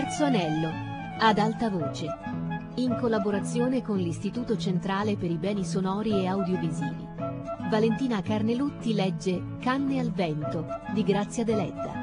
Terzo anello, ad alta voce, in collaborazione con l'Istituto Centrale per i Beni Sonori e Audiovisivi. Valentina Carnelutti legge Canne al vento di Grazia Deledda.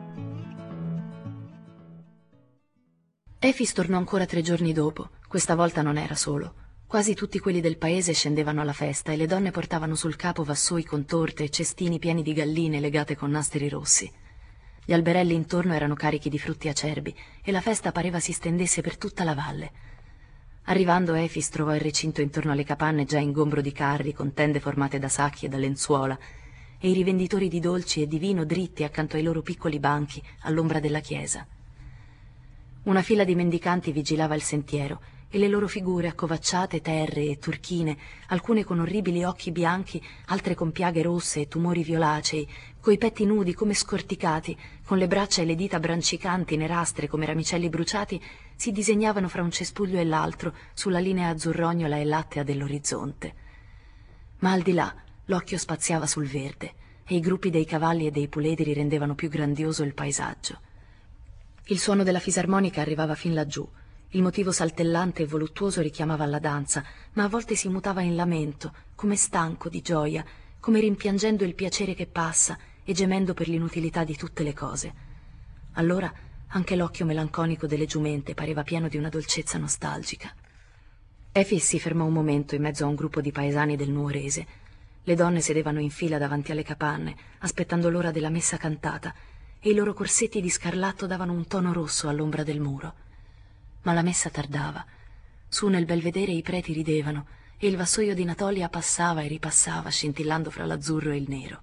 Efix tornò ancora 3 giorni dopo. Questa volta non era solo. Quasi tutti quelli del paese scendevano alla festa e le donne portavano sul capo vassoi con torte e cestini pieni di galline legate con nastri rossi. Gli alberelli intorno erano carichi di frutti acerbi e la festa pareva si stendesse per tutta la valle. Arrivando, Efix trovò il recinto intorno alle capanne già ingombro di carri con tende formate da sacchi e da lenzuola e i rivenditori di dolci e di vino dritti accanto ai loro piccoli banchi all'ombra della chiesa. Una fila di mendicanti vigilava il sentiero e le loro figure accovacciate, terree e turchine, alcune con orribili occhi bianchi, altre con piaghe rosse e tumori violacei, coi petti nudi come scorticati, con le braccia e le dita brancicanti, nerastre come ramicelli bruciati, si disegnavano fra un cespuglio e l'altro sulla linea azzurrognola e lattea dell'orizzonte. Ma al di là l'occhio spaziava sul verde e i gruppi dei cavalli e dei puledri rendevano più grandioso il paesaggio. Il suono della fisarmonica arrivava fin laggiù. Il motivo saltellante e voluttuoso richiamava alla danza, ma a volte si mutava in lamento, come stanco di gioia, come rimpiangendo il piacere che passa e gemendo per l'inutilità di tutte le cose. Allora anche l'occhio melanconico delle giumente pareva pieno di una dolcezza nostalgica. Efix si fermò un momento in mezzo a un gruppo di paesani del nuorese. Le donne sedevano in fila davanti alle capanne, aspettando l'ora della messa cantata, e i loro corsetti di scarlatto davano un tono rosso all'ombra del muro. Ma la messa tardava. Su nel belvedere i preti ridevano e il vassoio di Natolia passava e ripassava scintillando fra l'azzurro e il nero.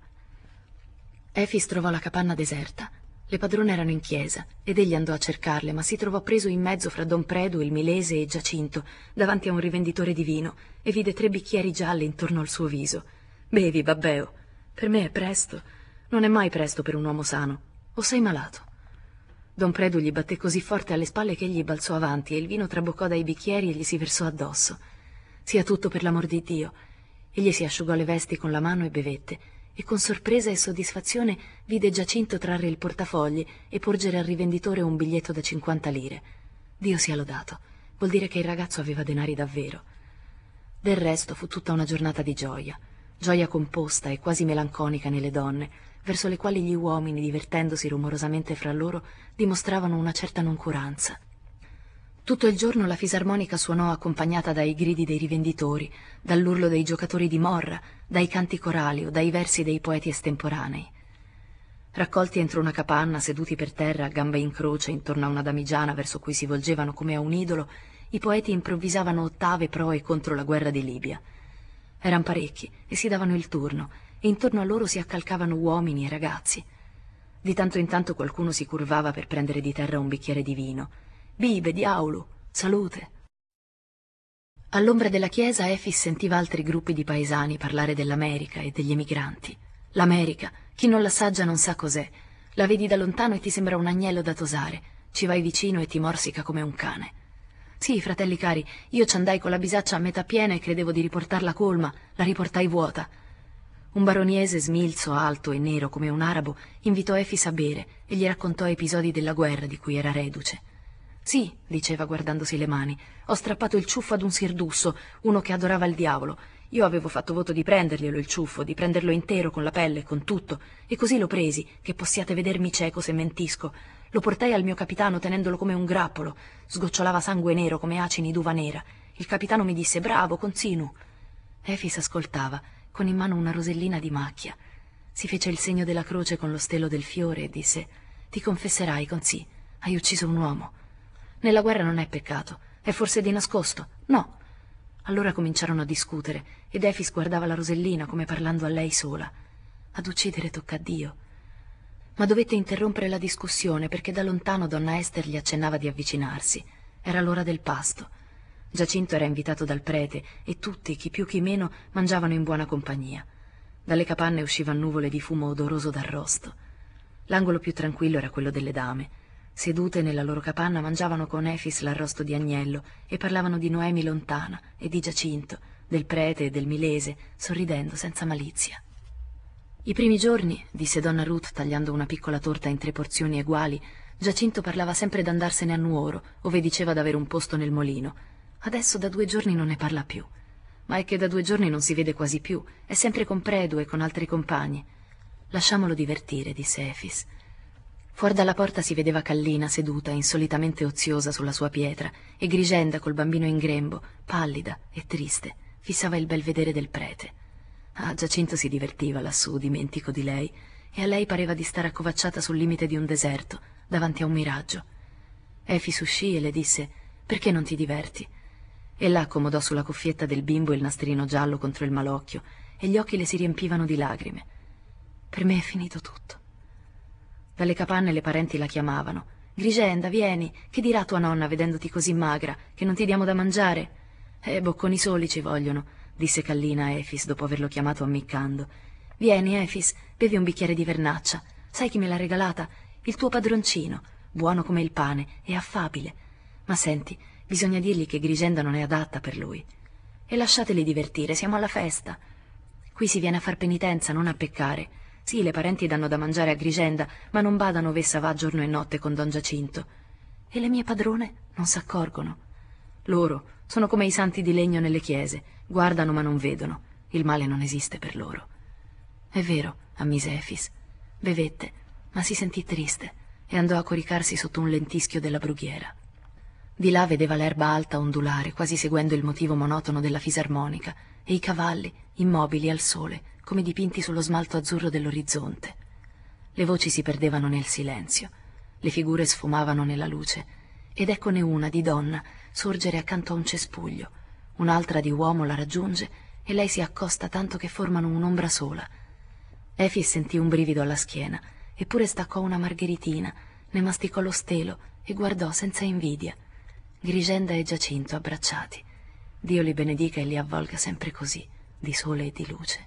Efix trovò la capanna deserta. Le padrone erano in chiesa ed egli andò a cercarle, ma si trovò preso in mezzo fra Don Predu, il Milese e Giacinto, davanti a un rivenditore di vino, e vide 3 bicchieri gialli intorno al suo viso. «Bevi, babbeo. Per me è presto. Non è mai presto per un uomo sano. O sei malato?» Don Predu gli batté così forte alle spalle che egli balzò avanti e il vino traboccò dai bicchieri e gli si versò addosso. «Sia tutto per l'amor di Dio!» Egli si asciugò le vesti con la mano e bevette, e con sorpresa e soddisfazione vide Giacinto trarre il portafogli e porgere al rivenditore un biglietto da 50 lire. Dio sia lodato, vuol dire che il ragazzo aveva denari davvero. Del resto fu tutta una giornata di gioia composta e quasi melanconica nelle donne, verso le quali gli uomini, divertendosi rumorosamente fra loro, dimostravano una certa noncuranza. Tutto il giorno la fisarmonica suonò accompagnata dai gridi dei rivenditori, dall'urlo dei giocatori di morra, dai canti corali o dai versi dei poeti estemporanei. Raccolti entro una capanna, seduti per terra a gambe in croce intorno a una damigiana verso cui si volgevano come a un idolo, i poeti improvvisavano ottave pro e contro la guerra di Libia. Eran parecchi e si davano il turno, e intorno a loro si accalcavano uomini e ragazzi. Di tanto in tanto qualcuno si curvava per prendere di terra un bicchiere di vino. «Bibe, diaulu, salute!» All'ombra della chiesa Efix sentiva altri gruppi di paesani parlare dell'America e degli emigranti. L'America, chi non l'assaggia non sa cos'è. La vedi da lontano e ti sembra un agnello da tosare. Ci vai vicino e ti morsica come un cane. «Sì, fratelli cari, io ci andai con la bisaccia a metà piena e credevo di riportarla colma, la riportai vuota». Un baroniese smilzo, alto e nero come un arabo invitò Efix a bere e gli raccontò episodi della guerra di cui era reduce. «Sì», diceva guardandosi le mani, «ho strappato il ciuffo ad un sirdusso, uno che adorava il diavolo. Io avevo fatto voto di prenderglielo il ciuffo, di prenderlo intero con la pelle, con tutto, e così lo presi, che possiate vedermi cieco se mentisco. Lo portai al mio capitano tenendolo come un grappolo. Sgocciolava sangue nero come acini d'uva nera. Il capitano mi disse: bravo, continu». Efix ascoltava, con in mano una rosellina di macchia. Si fece il segno della croce con lo stelo del fiore e disse: «Ti confesserai, Conzi, hai ucciso un uomo. Nella guerra non è peccato. È forse di nascosto? No». Allora cominciarono a discutere ed Efix guardava la rosellina come parlando a lei sola. Ad uccidere tocca a Dio. Ma dovette interrompere la discussione perché da lontano donna Ester gli accennava di avvicinarsi. Era l'ora del pasto. Giacinto era invitato dal prete e tutti, chi più chi meno, mangiavano in buona compagnia. Dalle capanne uscivan nuvole di fumo odoroso d'arrosto. L'angolo più tranquillo era quello delle dame. Sedute nella loro capanna mangiavano con Efix l'arrosto di agnello e parlavano di Noemi lontana e di Giacinto, del prete e del Milese, sorridendo senza malizia. I primi giorni, disse donna Ruth tagliando una piccola torta in 3 porzioni eguali, Giacinto parlava sempre d'andarsene a Nuoro, ove diceva d'avere un posto nel molino. Adesso da 2 giorni non ne parla più. Ma è che da 2 giorni non si vede quasi più, è sempre con Predu e con altri compagni. Lasciamolo divertire, disse Efis. Fuori dalla porta si vedeva Kallina seduta, insolitamente oziosa sulla sua pietra, e Grigenda col bambino in grembo, pallida e triste, fissava il bel vedere del prete. Ah, Giacinto si divertiva lassù, dimentico di lei, e a lei pareva di stare accovacciata sul limite di un deserto, davanti a un miraggio. Efis uscì e le disse: «Perché non ti diverti?» Ella accomodò sulla cuffietta del bimbo il nastrino giallo contro il malocchio, e gli occhi le si riempivano di lagrime. «Per me è finito tutto». Dalle capanne le parenti la chiamavano: «Grigenda, vieni, che dirà tua nonna vedendoti così magra, che non ti diamo da mangiare?» Bocconi soli ci vogliono», disse Kallina a Efis dopo averlo chiamato ammiccando. «Vieni, Efis, bevi un bicchiere di vernaccia. Sai chi me l'ha regalata? Il tuo padroncino, buono come il pane e affabile. Ma senti, bisogna dirgli che Grigenda non è adatta per lui. E lasciateli divertire, siamo alla festa. Qui si viene a far penitenza, non a peccare. Sì, le parenti danno da mangiare a Grigenda, ma non badano ov'essa va giorno e notte con don Giacinto. E le mie padrone non s'accorgono. Loro sono come i santi di legno nelle chiese, guardano ma non vedono. Il male non esiste per loro». «È vero», ammise Efis. Bevette, ma si sentì triste e andò a coricarsi sotto un lentischio della brughiera. Di là vedeva l'erba alta ondulare, quasi seguendo il motivo monotono della fisarmonica, e i cavalli, immobili al sole, come dipinti sullo smalto azzurro dell'orizzonte. Le voci si perdevano nel silenzio, le figure sfumavano nella luce, ed eccone una di donna sorgere accanto a un cespuglio, un'altra di uomo la raggiunge e lei si accosta tanto che formano un'ombra sola. Efis sentì un brivido alla schiena, eppure staccò una margheritina, ne masticò lo stelo e guardò senza invidia. Grigenda e Giacinto abbracciati. Dio li benedica e li avvolga sempre così, di sole e di luce.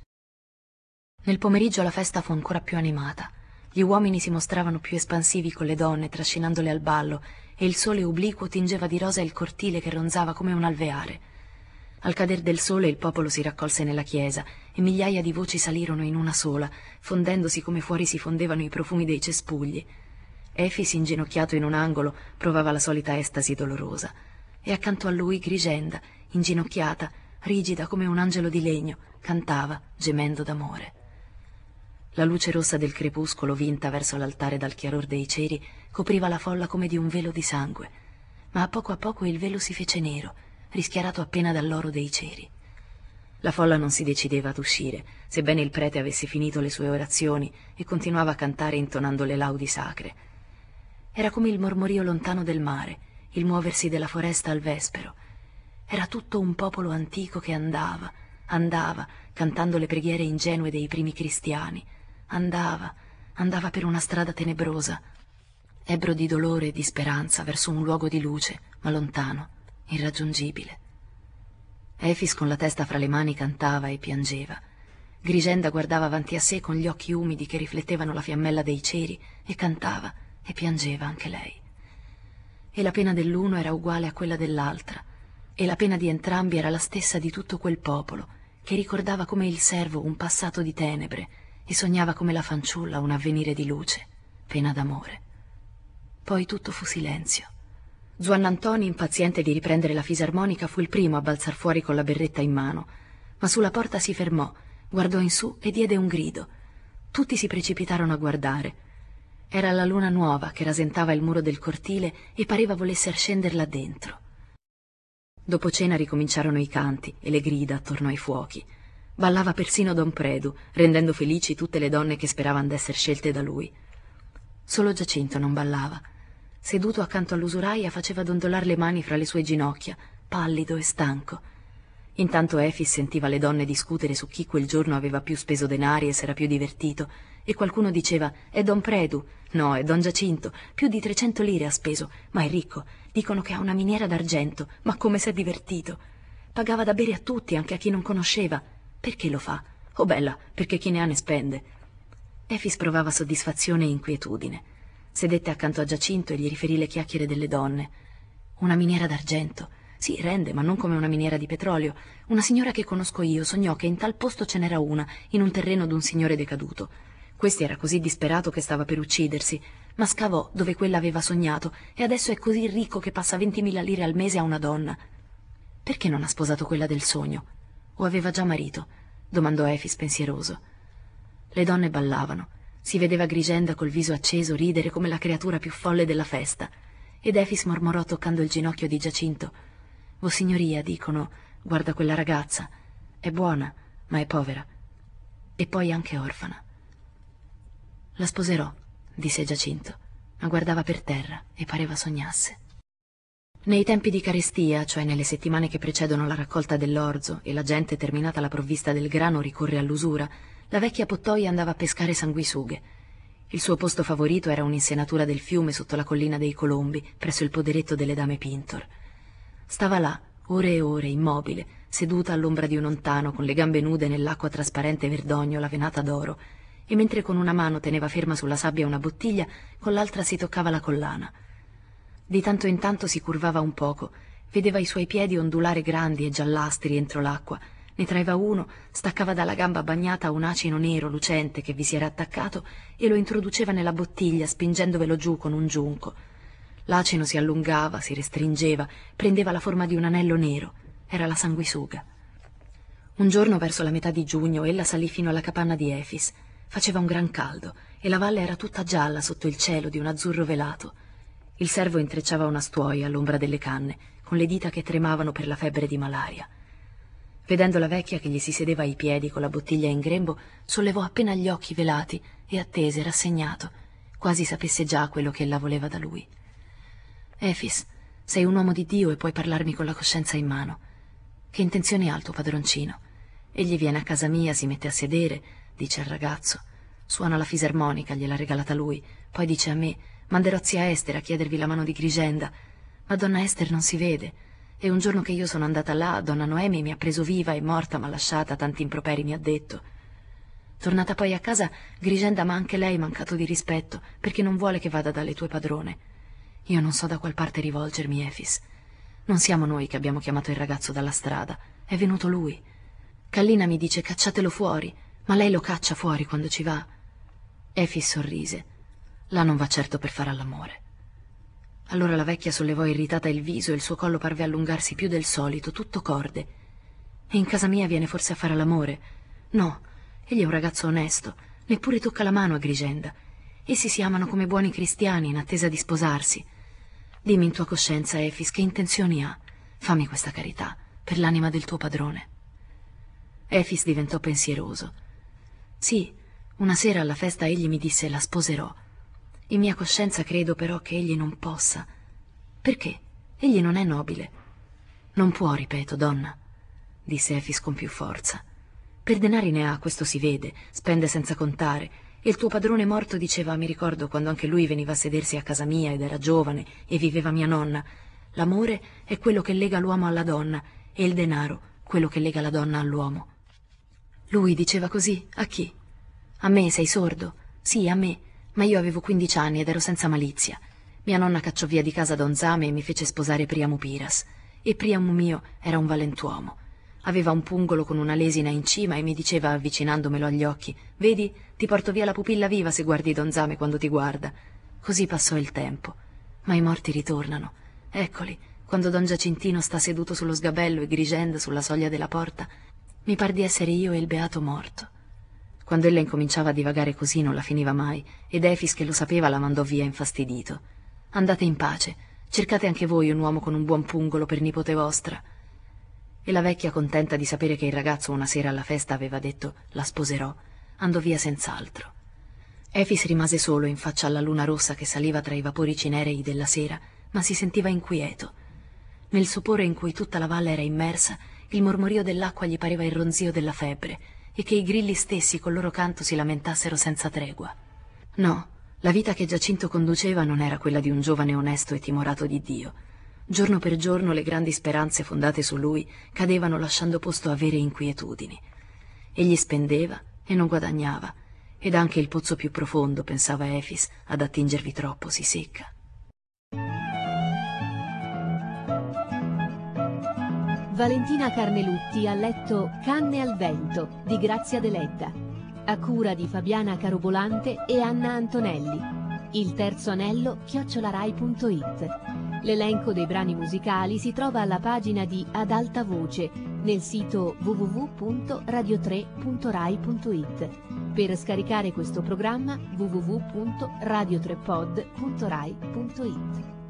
Nel pomeriggio la festa fu ancora più animata. Gli uomini si mostravano più espansivi con le donne, trascinandole al ballo, e il sole obliquo tingeva di rosa il cortile che ronzava come un alveare. Al cader del sole il popolo si raccolse nella chiesa e migliaia di voci salirono in una sola, fondendosi come fuori si fondevano i profumi dei cespugli. Efis, inginocchiato in un angolo, provava la solita estasi dolorosa, e accanto a lui Grigenda, inginocchiata, rigida come un angelo di legno, cantava, gemendo d'amore. La luce rossa del crepuscolo, vinta verso l'altare dal chiaror dei ceri, copriva la folla come di un velo di sangue, ma a poco il velo si fece nero, rischiarato appena dall'oro dei ceri. La folla non si decideva ad uscire, sebbene il prete avesse finito le sue orazioni e continuava a cantare intonando le laudi sacre. Era come il mormorio lontano del mare, il muoversi della foresta al vespero. Era tutto un popolo antico che andava, cantando le preghiere ingenue dei primi cristiani. Andava per una strada tenebrosa, ebbro di dolore e di speranza verso un luogo di luce, ma lontano, irraggiungibile. Efis con la testa fra le mani cantava e piangeva. Grigenda guardava avanti a sé con gli occhi umidi che riflettevano la fiammella dei ceri e cantava e piangeva anche lei. E la pena dell'uno era uguale a quella dell'altra, e la pena di entrambi era la stessa di tutto quel popolo, che ricordava come il servo un passato di tenebre e sognava come la fanciulla un avvenire di luce, pena d'amore. Poi tutto fu silenzio. Zuannantoni, impaziente di riprendere la fisarmonica, fu il primo a balzar fuori con la berretta in mano, ma sulla porta si fermò, guardò in su e diede un grido. Tutti si precipitarono a guardare. Era la luna nuova che rasentava il muro del cortile e pareva volesse ascenderla dentro. Dopo cena ricominciarono i canti e le grida attorno ai fuochi. Ballava persino don Predu, rendendo felici tutte le donne che speravano d'essere scelte da lui. Solo Giacinto non ballava. Seduto accanto all'usuraia faceva dondolar le mani fra le sue ginocchia, pallido e stanco. Intanto Efis sentiva le donne discutere su chi quel giorno aveva più speso denari e s'era più divertito, e qualcuno diceva: «È don Predu», «No, è don Giacinto, più di 300 lire ha speso, ma è ricco, dicono che ha una miniera d'argento, ma come s'è divertito. Pagava da bere a tutti, anche a chi non conosceva. Perché lo fa? Oh bella, perché chi ne ha ne spende». Efis provava soddisfazione e inquietudine. Sedette accanto a Giacinto e gli riferì le chiacchiere delle donne. Una miniera d'argento, Sì, rende, ma non come una miniera di petrolio. Una signora che conosco io sognò che in tal posto ce n'era una, in un terreno d'un signore decaduto. Questi era così disperato che stava per uccidersi, ma scavò dove quella aveva sognato e adesso è così ricco che passa 20.000 lire al mese a una donna. Perché non ha sposato quella del sogno? O aveva già marito? Domandò Efix pensieroso. Le donne ballavano. Si vedeva Grigenda col viso acceso ridere come la creatura più folle della festa. Ed Efix mormorò toccando il ginocchio di Giacinto: Vossignoria, dicono, guarda quella ragazza. È buona, ma è povera. E poi anche orfana. La sposerò, disse Giacinto, ma guardava per terra e pareva sognasse. Nei tempi di carestia, cioè nelle settimane che precedono la raccolta dell'orzo e la gente, terminata la provvista del grano, ricorre all'usura, la vecchia Pottoia andava a pescare sanguisughe. Il suo posto favorito era un'insenatura del fiume sotto la collina dei Colombi, presso il poderetto delle dame Pintor. Stava là, ore e ore, immobile, seduta all'ombra di un ontano, con le gambe nude nell'acqua trasparente verdognola venata d'oro, e mentre con una mano teneva ferma sulla sabbia una bottiglia, con l'altra si toccava la collana. Di tanto in tanto si curvava un poco, vedeva i suoi piedi ondulare grandi e giallastri entro l'acqua, ne traeva uno, staccava dalla gamba bagnata un acino nero lucente che vi si era attaccato e lo introduceva nella bottiglia spingendovelo giù con un giunco. L'acino si allungava, si restringeva, prendeva la forma di un anello nero. Era la sanguisuga. Un giorno, verso la metà di giugno, ella salì fino alla capanna di Efix. Faceva un gran caldo e la valle era tutta gialla sotto il cielo di un azzurro velato. Il servo intrecciava una stuoia all'ombra delle canne, con le dita che tremavano per la febbre di malaria. Vedendo la vecchia che gli si sedeva ai piedi con la bottiglia in grembo, sollevò appena gli occhi velati e attese, rassegnato, quasi sapesse già quello che ella voleva da lui. Efix, sei un uomo di Dio e puoi parlarmi con la coscienza in mano. Che intenzioni ha il tuo padroncino? Egli viene a casa mia, si mette a sedere, dice al ragazzo, suona la fisarmonica, gliel'ha regalata lui, poi dice a me: manderò zia Ester a chiedervi la mano di Grigenda, ma donna Ester non si vede, e un giorno che io sono andata là, donna Noemi mi ha preso viva e morta, m'ha lasciata, tanti improperi mi ha detto. Tornata poi a casa, Grigenda m'ha anche lei mancato di rispetto, perché non vuole che vada dalle tue padrone. Io non so da qual parte rivolgermi, Efix. Non siamo noi che abbiamo chiamato il ragazzo dalla strada, è venuto lui. Kallina mi dice: cacciatelo fuori, ma lei lo caccia fuori quando ci va. Efix sorrise. Là non va certo per fare all'amore. Allora la vecchia sollevò irritata il viso e il suo collo parve allungarsi più del solito, tutto corde. E in casa mia viene forse a fare all'amore? No, egli è un ragazzo onesto, neppure tocca la mano a Grigenda. Essi si amano come buoni cristiani in attesa di sposarsi. Dimmi in tua coscienza, Efix, che intenzioni ha? Fammi questa carità, per l'anima del tuo padrone. Efix diventò pensieroso. Sì, una sera alla festa egli mi disse: la sposerò. In mia coscienza credo però che egli non possa. Perché? Egli non è nobile. Non può, ripeto, donna, disse Efix con più forza. Per denari ne ha, questo si vede, spende senza contare. E il tuo padrone morto diceva, mi ricordo quando anche lui veniva a sedersi a casa mia ed era giovane e viveva mia nonna: l'amore è quello che lega l'uomo alla donna e il denaro quello che lega la donna all'uomo. Lui diceva così? A chi? A me, sei sordo? Sì, a me. Ma io avevo 15 anni ed ero senza malizia. Mia nonna cacciò via di casa Don Zame e mi fece sposare Priamu Piras. E Priamu mio era un valentuomo. Aveva un pungolo con una lesina in cima e mi diceva, avvicinandomelo agli occhi: vedi, ti porto via la pupilla viva se guardi Don Zame quando ti guarda. Così passò il tempo. Ma i morti ritornano. Eccoli, quando Don Giacintino sta seduto sullo sgabello e Grigenda sulla soglia della porta, mi par di essere io e il beato morto. Quando ella incominciava a divagare così non la finiva mai, ed Efix, che lo sapeva, la mandò via infastidito. Andate in pace, cercate anche voi un uomo con un buon pungolo per nipote vostra. E la vecchia, contenta di sapere che il ragazzo una sera alla festa aveva detto la sposerò, andò via senz'altro. Efix rimase solo in faccia alla luna rossa che saliva tra i vapori cinerei della sera, ma si sentiva inquieto. Nel sopore in cui tutta la valle era immersa, il mormorio dell'acqua gli pareva il ronzio della febbre, e che i grilli stessi col loro canto si lamentassero senza tregua. No, la vita che Giacinto conduceva non era quella di un giovane onesto e timorato di Dio. Giorno per giorno le grandi speranze fondate su lui cadevano lasciando posto a vere inquietudini. Egli spendeva e non guadagnava, ed anche il pozzo più profondo, pensava Efix, ad attingervi troppo si secca. Valentina Carnelutti ha letto Canne al vento di Grazia Deledda, a cura di Fabiana Carobolante e Anna Antonelli. Il terzo anello @rai.it. L'elenco dei brani musicali si trova alla pagina di Ad alta voce nel sito www.radio3.rai.it. Per scaricare questo programma www.radio3pod.rai.it.